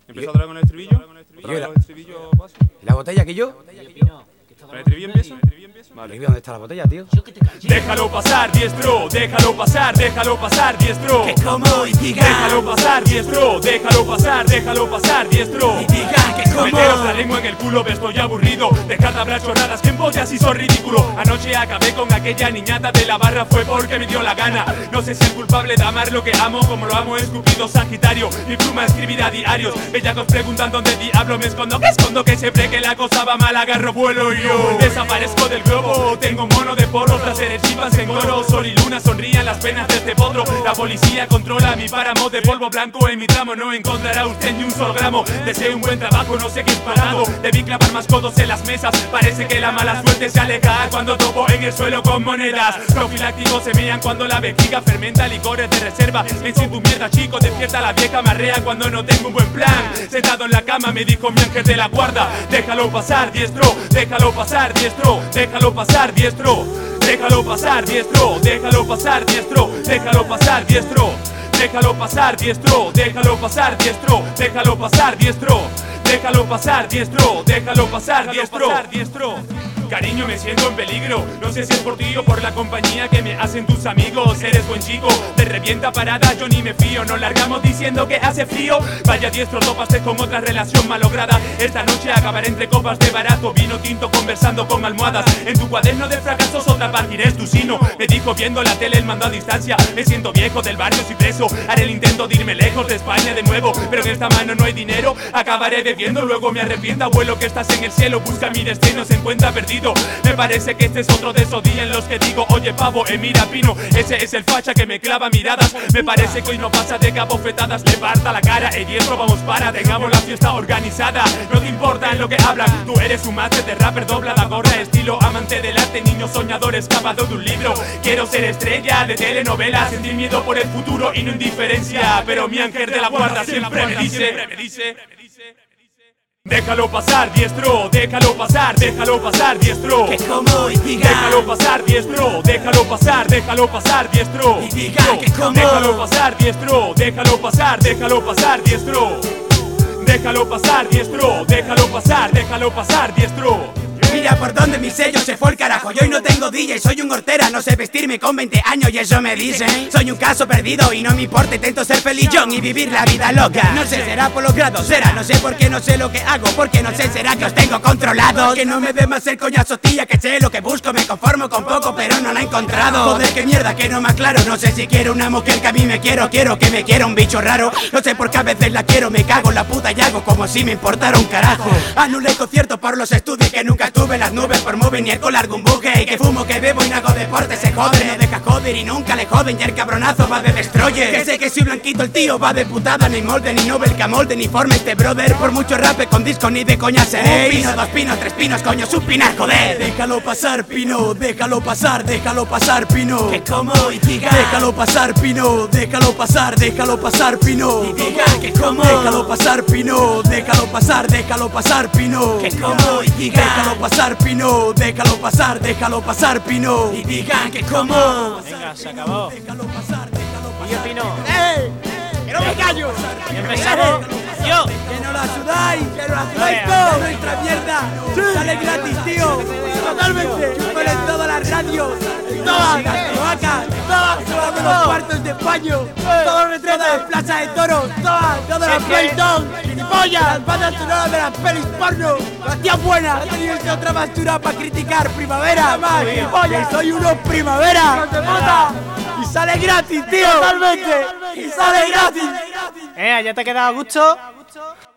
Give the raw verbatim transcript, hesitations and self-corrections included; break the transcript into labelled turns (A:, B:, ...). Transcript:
A: Empezó otra vez con el estribillo. Otra vez
B: la-
A: con el estribillo paso.
B: ¿Y la botella que yo?
A: ¿Con el estribillo empiezo? Vale.
B: ¿Dónde está la botella, tío?
A: Déjalo pasar, diestro, déjalo pasar, déjalo pasar, diestro.
C: Que como y diga,
A: Déjalo pasar, diestro, déjalo pasar, déjalo pasar, diestro.
C: y diga que como.
A: Meteros la lengua en el culo, me estoy aburrido. Dejad de hablar chorradas, que en voz así soy ridículo. Anoche acabé con aquella niñata de la barra, fue porque me dio la gana. No sé si el culpable de amar lo que amo, como lo amo escupido Sagitario. Mi pluma escribirá diarios. Bellacos preguntan dónde diablo me escondo. Que escondo que siempre que la cosa va mal agarro vuelo y yo desaparezco del globo. Tengo mono de porros, las chivas en oro. Sol y luna sonrían las penas de este potro. La policía controla mi páramo de polvo blanco. En mi tramo no encontrará usted ni un solo gramo. Deseo un buen trabajo, no sé qué es parado. Debí clavar más codos en las mesas. Parece que la mala suerte se aleja cuando topo en el suelo con monedas. Profilácticos se mean cuando la vejiga fermenta. Licores de reserva, ven sin tu mierda chico. Despierta la vieja marrea cuando no tengo un buen plan. Sentado en la cama me dijo mi ángel de la guarda: déjalo pasar, diestro, déjalo pasar, diestro, déjalo pasar, diestro. Déjalo pasar, diestro, déjalo pasar, diestro, déjalo pasar, diestro. Déjalo pasar, diestro, déjalo pasar, diestro, déjalo pasar, diestro. Déjalo pasar, diestro, déjalo pasar, diestro, diestro. Cariño, me siento en peligro. No sé si es por ti o por la compañía que me hacen tus amigos. Eres buen chico, te revienta parada, yo ni me fío. Nos largamos diciendo que hace frío. Vaya diestro, topaste con otra relación malograda. Esta noche acabaré entre copas de barato, vino tinto conversando con almohadas. En tu cuaderno de fracasos otra página es tu sino. Me dijo viendo la tele el mando a distancia. Me siento viejo, del barrio soy preso. Haré el intento de irme lejos de España de nuevo, pero en esta mano no hay dinero. Acabaré bebiendo, luego me arrepiento. Abuelo que estás en el cielo, busca mi destino, se encuentra perdido. Me parece que este es otro de esos días en los que digo: oye pavo, eh mira pino, ese es el facha que me clava miradas. Me parece que hoy no pasa de cabofetadas. Le parta la cara, el diestro, vamos para, tengamos la fiesta organizada. No te importa en lo que hablan, tú eres un máster de rapper, dobla la gorra, estilo amante del arte, niño soñador escapado de un libro. Quiero ser estrella de telenovela, sentir miedo por el futuro y no indiferencia. Pero mi ángel de la guarda siempre me dice, me dice, déjalo pasar, diestro, déjalo pasar, déjalo pasar, diestro.
C: Que como y diga,
A: Déjalo pasar, diestro, déjalo pasar, déjalo pasar, diestro.
C: y diga que como.
A: Déjalo pasar, diestro, déjalo pasar, déjalo pasar, diestro. Déjalo pasar, diestro, déjalo pasar, déjalo pasar, diestro.
C: Mira por donde mi sello se fue el carajo. Yo hoy no tengo D J, soy un hortera. No sé vestirme con veinte años y eso me dicen. Soy un caso perdido y no me importa, intento ser feliz yo y vivir la vida loca. No sé, será por los grados, será. No sé por qué no sé lo que hago, porque no sé, será que os tengo controlados. Que no me ve más el coñazo, tía, que sé lo que busco. Me conformo con poco, pero no la he encontrado. Joder, qué mierda, que no me aclaro. No sé si quiero una mujer que a mí me quiero. Quiero que me quiera un bicho raro. No sé por qué a veces la quiero, me cago en la puta y hago como si me importara un carajo. Anulé conciertos por los estudios que nunca estuve en las nubes por móvil ni el con algún buque. Y que fumo, que bebo y no hago deporte, se jode. No deja joder y nunca le joden. Y el cabronazo va de destroyer. Que sé que soy blanquito, el tío va de putada. Ni molde, ni Nobel, que molde, ni forme este brother. Por mucho rape con disco ni de coña seré. Un pino, dos pinos, tres pinos, coño, supinar, joder. Déjalo pasar, Pino, déjalo pasar, déjalo pasar, Pino. Que como y diga, déjalo pasar, Pino, déjalo pasar, déjalo pasar, Pino. Y diga que como, déjalo pasar, Pino, déjalo pasar, déjalo pasar, Pino. Que como y diga, déjalo pasar, Pino, déjalo pasar, déjalo pasar, Pino. Y digan que como.
D: Venga, se acabó.
C: Déjalo pasar, déjalo
D: Y yo
C: pasar.
D: Pino.
C: ¡Eh! ¡Que no me callo!
D: Y empezamos. Yo.
C: ¡Que no la sudáis! ¡Que no la sudáis todos! ¡Nuestra mierda! ¡Sale gratis, tío! ¡Totalmente! ¡Chúpalo en todas las radios! ¡En todas las cloacas! ¡Todas! ¡Todos los cuartos de España! ¡Todos los retratos de Plaza de Toros! ¡Todas! ¡Todas las Playtons! ¡Gilipollas! ¡Las bandas sonoras de las pelis porno! ¡Las tías buenas! ¡Ha tenido esta otra basura para criticar! ¡Primavera! ¡Más! ¡Gilipollas! ¡Que soy uno primavera! ¡No te mata! ¡Y sale gratis, tío! ¡Totalmente! ¡Y sale gratis!
D: Eh, ¿ya te ha quedado a gusto?